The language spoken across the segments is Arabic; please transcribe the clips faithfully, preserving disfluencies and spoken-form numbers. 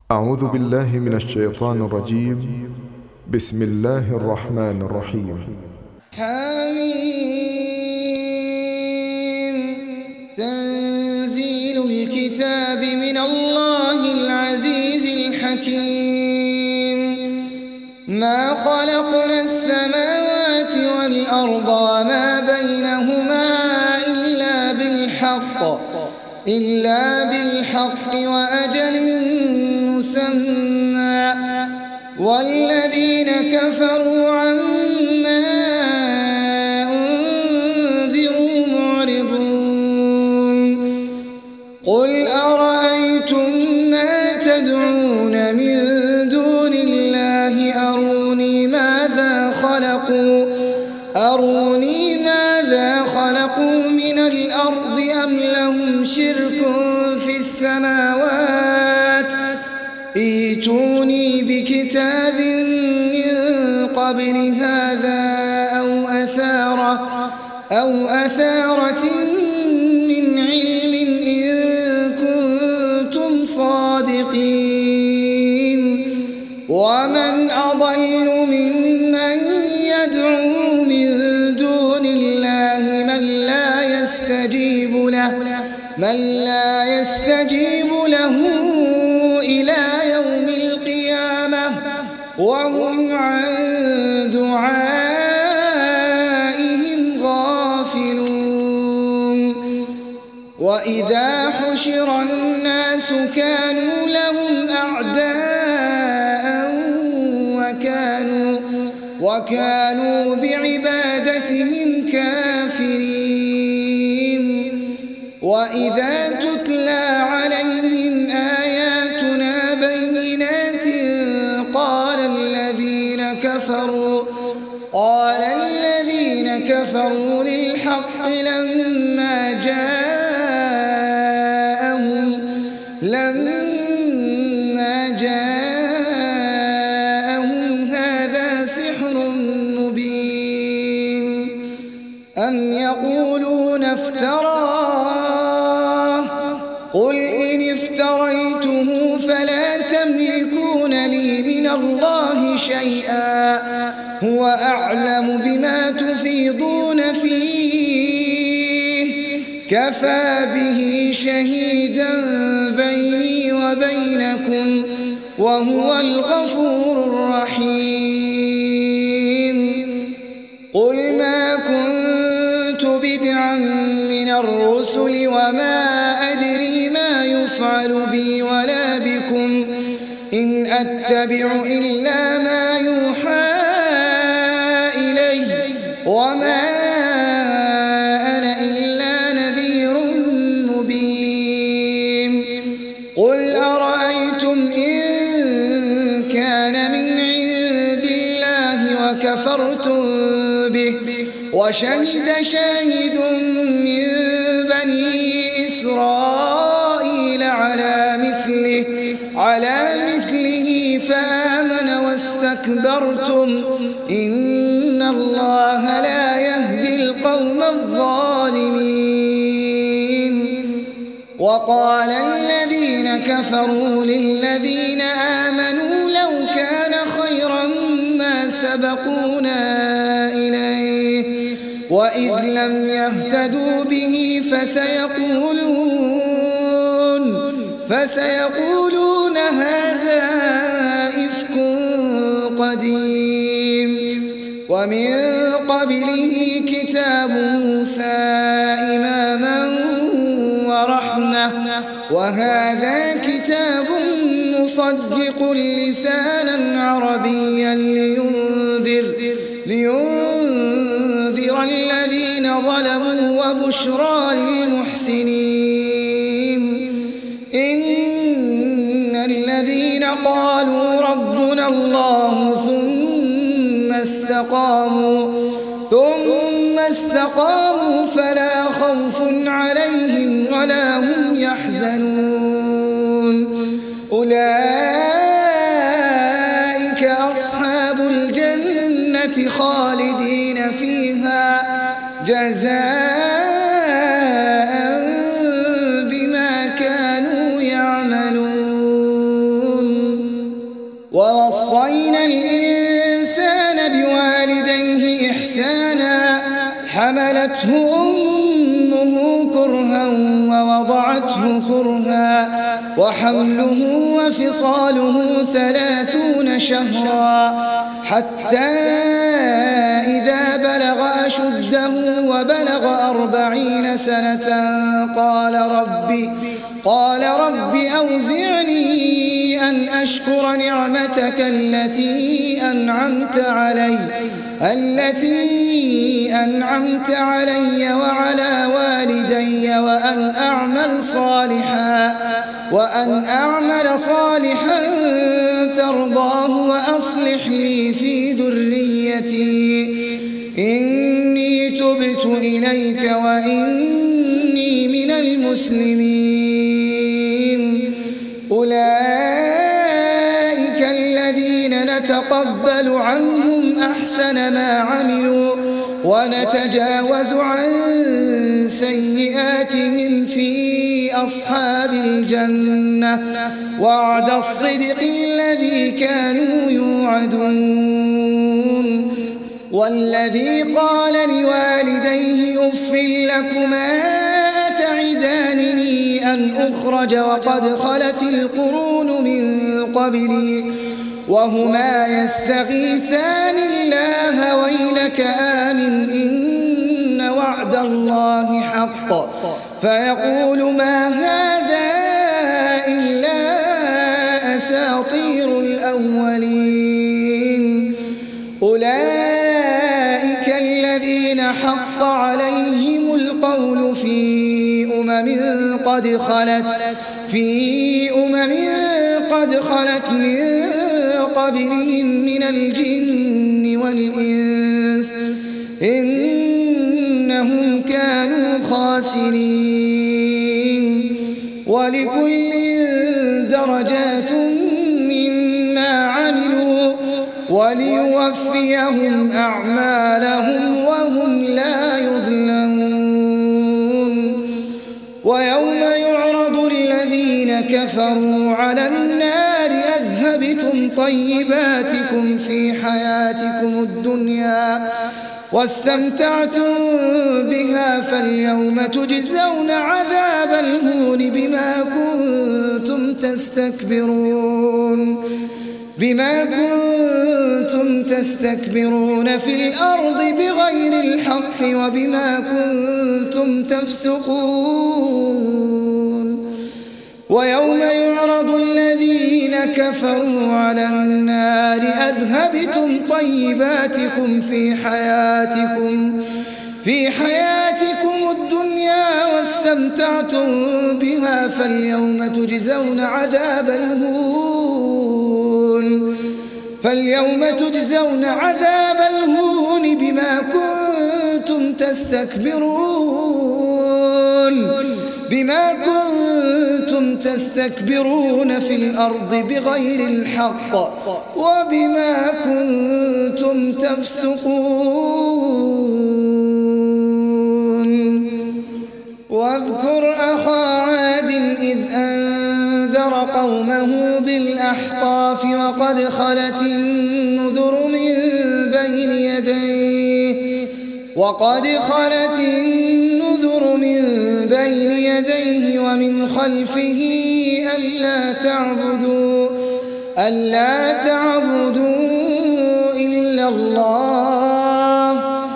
أعوذ بالله من الشيطان الرجيم. بسم الله الرحمن الرحيم. حميم. تنزيل الكتاب من الله العزيز الحكيم. ما خلقنا السماوات والأرض وما بينهما إلا بالحق إلا بالحق وأجل مسمى والذين كفروا عما أنذروا معرضون. قل أرأيتم ما تدعون من دون الله أروني ماذا خلقوا أروني ماذا خلقوا من الأرض أم لهم شرك في السماوات ائتوني بكتاب من قبل هذا أو أثارة أو أثارة من علم إن كنتم صادقين. ومن أضل ممن يدعو من دون الله من لا يستجيب له من لا يستجيب له إلى يوم القيامة وهم عن دعائهم غافلون. وإذا حشر الناس كانوا لهم أعداء وكانوا وكانوا بعبادتهم كافرين. وإذا تتلى عليهم آياتنا بينات قال الذين كفروا قال الذين كفروا للحق لما جاءهم لما جاءهم هذا سحر مبين أم يقولون افتراه قل إن افتريته فلا تملكون لي من الله شيئا هو أعلم بما تفيضون فيه كفى به شهيدا بيني وبينكم وهو الغفور الرحيم. قل ما كنت بدعا من الرسل وما أدري ما يفعل بي ولا بكم إن أتبع إلا ما يوحى إلي وما أنا إلا نذير مبين. قل أرأيتم إن كان من عند الله وكفرتم به وشهد شاهد من بني إسرائيل على مثله على مثله فآمن واستكبرتم إن الله لا يهدي القوم الظالمين. وقال الذين كفروا للذين آمنوا لو كان خيرا ما سبقونا إليه وإذ لم يهتدوا به فسيقولون فسيقولون هذا إفك قديم. ومن قبله كتاب موسى إماما ورحمة وهذا كتاب مصدق لسانا عربيا لينذر لينذر الذين ظلموا وبشرى للمحسنين. إن الذين قالوا ربنا الله ثم استقاموا ثم استقاموا فلا خوف عليهم ولا هم يحزنون. أولئك أصحاب الجنة خالدين فيها جزاء بما كانوا يعملون. ووصينا الإنسان بوالديه إحسانا حملته أمه كرها ووضعته كرها وحمله وفصاله ثلاثون شهرا حتى إذا بلغ أشده وبلغ أربعين سنة قال رب قال رب أوزعني أن أشكر نعمتك التي أنعمت علي التي أنعمت علي وعلى والدي وأن أعمل صالحا وأن أعمل صالحا ترضاه وأصلح لي في ذريتي إني تبت إليك وإني من المسلمين. أولئك الذين نتقبل عنهم أحسن ما عملوا ونتجاوز عن سيئاتهم في أصحاب الجنة وعد الصدق الذي كانوا يوعدون. والذي قال لوالديه أف لكما أتعدانني أن أخرج وقد خلت القرون من قبلي وهما يستغيثان الله ويلك آمن إن وعد الله حق فيقول ما هذا إلا أساطير الأولين. أولئك الذين حق عليهم القول في أمم قد خلت في أمم قد خلت من قبلهم من الجن والإنس إنهم كانوا خاسرين. ولكل درجات مما عملوا وليوفيهم أعمالهم وهم لا يظلمون. ويوم يعرض الذين كفروا على النار أذهبتم طيباتكم في حياتكم الدنيا واستمتعتم بها فاليوم تجزون عذاب الهون بما كنتم تستكبرون بما كنتم تستكبرون في الأرض بغير الحق وبما كنتم تفسقون. ويوم يعرض الذين كفروا على النار أذهبتم طيباتكم في حياتكم في حياتكم الدنيا واستمتعتم بها فاليوم تجزون عذاب الهون فاليوم تجزون عذاب الهون بما كنتم تستكبرون بما كنتم تستكبرون في الأرض بغير الحق وبما كنتم تفسقون. واذكر أخا عاد إذ أنذر قومه بالأحقاف وقد خلت النذر من بين يديه وقد خلت النذر من بين يديه ومن خلفه ألا تعبدوا ألا تعبدوا إلا الله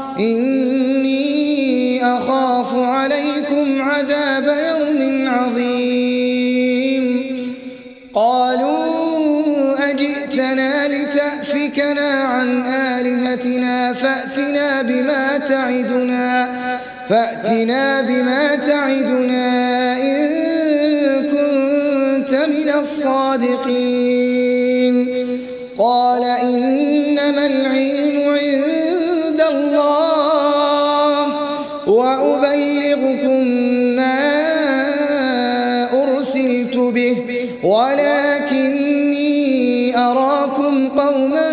إني أخاف عليكم عذاب يوم عظيم. قالوا أجئتنا لتأفكنا عن آلهتنا فأتنا بما تعدنا فأتنا بما تعدنا إن كنت من الصادقين. قال إنما العلم عند الله وأبلغكم ما أرسلت به ولكني أراكم قوما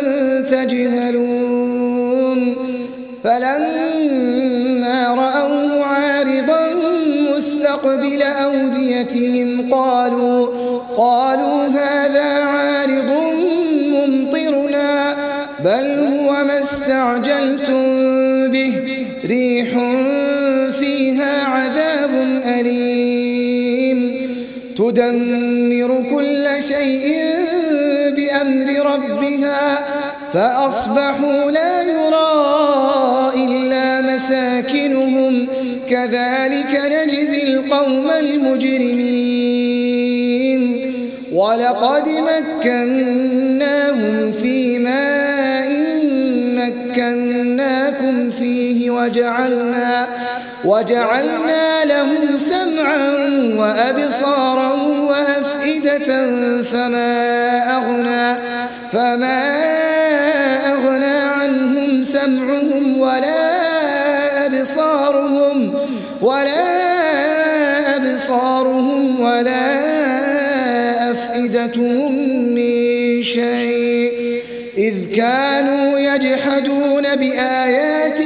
تجهلون. فلما رأوه عارضا مستقبل أوديتهم قالوا قالوا هذا عارض بل هو ما استعجلتم به ريح فيها عذاب أليم تدمر كل شيء بأمر ربها فأصبحوا لا يرى إلا مساكنهم كذلك نجزي القوم المجرمين ولقد مكناهم في ماء مكناكم فيه وجعلنا, وجعلنا لهم سمعا وأبصارا وأفئدة فما أغنى, فما أغنى عنهم سمعهم ولا أبصارهم ولا أبصارهم ولا أفئدتهم من شيء إذ كانوا يجحدون بآيات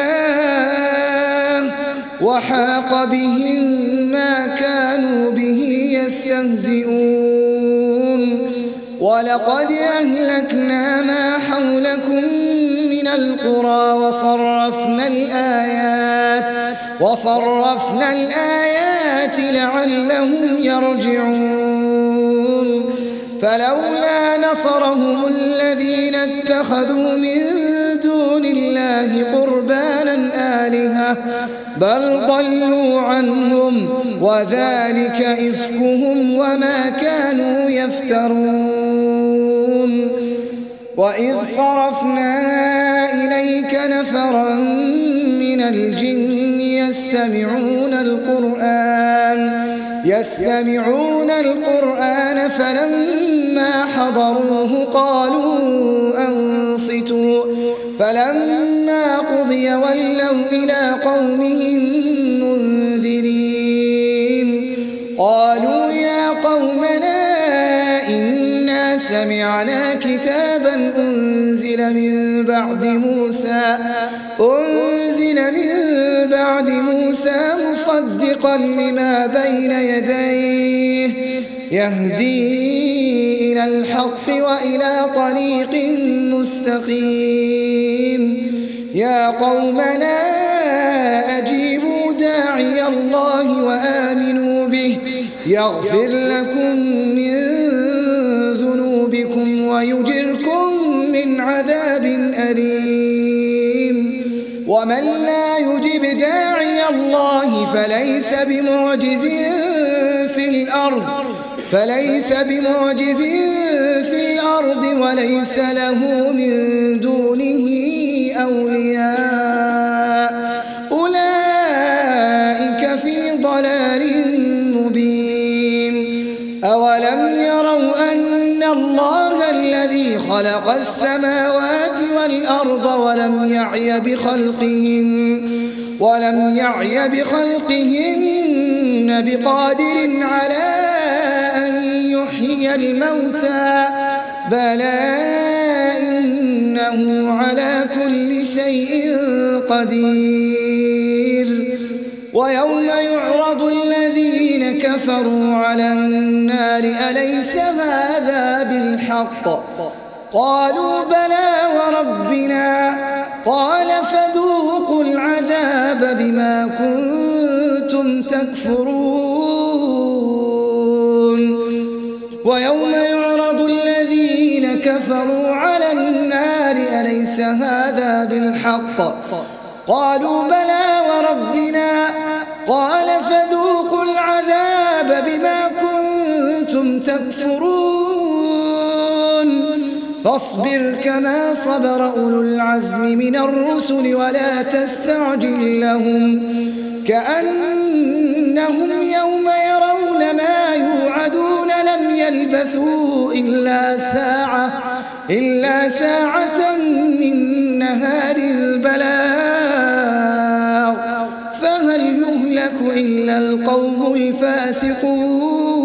الله وحاق بهم ما كانوا به يستهزئون ولقد أهلكنا ما حولكم من القرى وصرفنا الآيات وصرفنا الآيات لعلهم يرجعون فلولا نصرهم الذين اتخذوا من دون الله قربانا آلهة بل ضلوا عنهم وذلك إفكهم وما كانوا يفترون وإذ صرفنا إليك نفرا من الجن يستمعون القرآن يستمعون القرآن فلما حضروه قالوا أنصتوا فلما قضي ولوا إلى قومهم منذرين قالوا يا قومنا إنا سمعنا كتابا أنزل من بعد موسى أنزل من بعد موسى مصدقا لما بين يديه يهدي إلى الحق وإلى طريق مستقيم يا قومنا أجيبوا داعي الله وآمنوا به يغفر لكم من ذنوبكم ويجركم من عذاب أليم ومن لا يجب داعي الله فليس بمعجز في الأرض فليس بمعجز في الأرض وليس له من دونه أولياء أولئك في ضلال مبين أولم يروا أن الله الذي خلق السماوات والأرض ولم يعي بخلقهن ولم يعي بخلقهن بقادر على أن يحيي الموتى بلى إنه على كل شيء قدير ويوم يعرض الذين كفروا على النار أليس هذا بالحق قالوا بلى وربنا قال فذوقوا العذاب بما كنتم تكفرون ويوم يعرض الذين كفروا على النار أليس هذا بالحق قالوا بلى وربنا قال فذوقوا العذاب بما كنتم تكفرون فاصبر كما صبر أولو العزم من الرسل ولا تستعجل لهم كأنهم يوم يرون ما يوعدون لم يلبثوا إلا ساعة إلا ساعة من نهار البلاغ فهل يهلك إلا القوم الفاسقون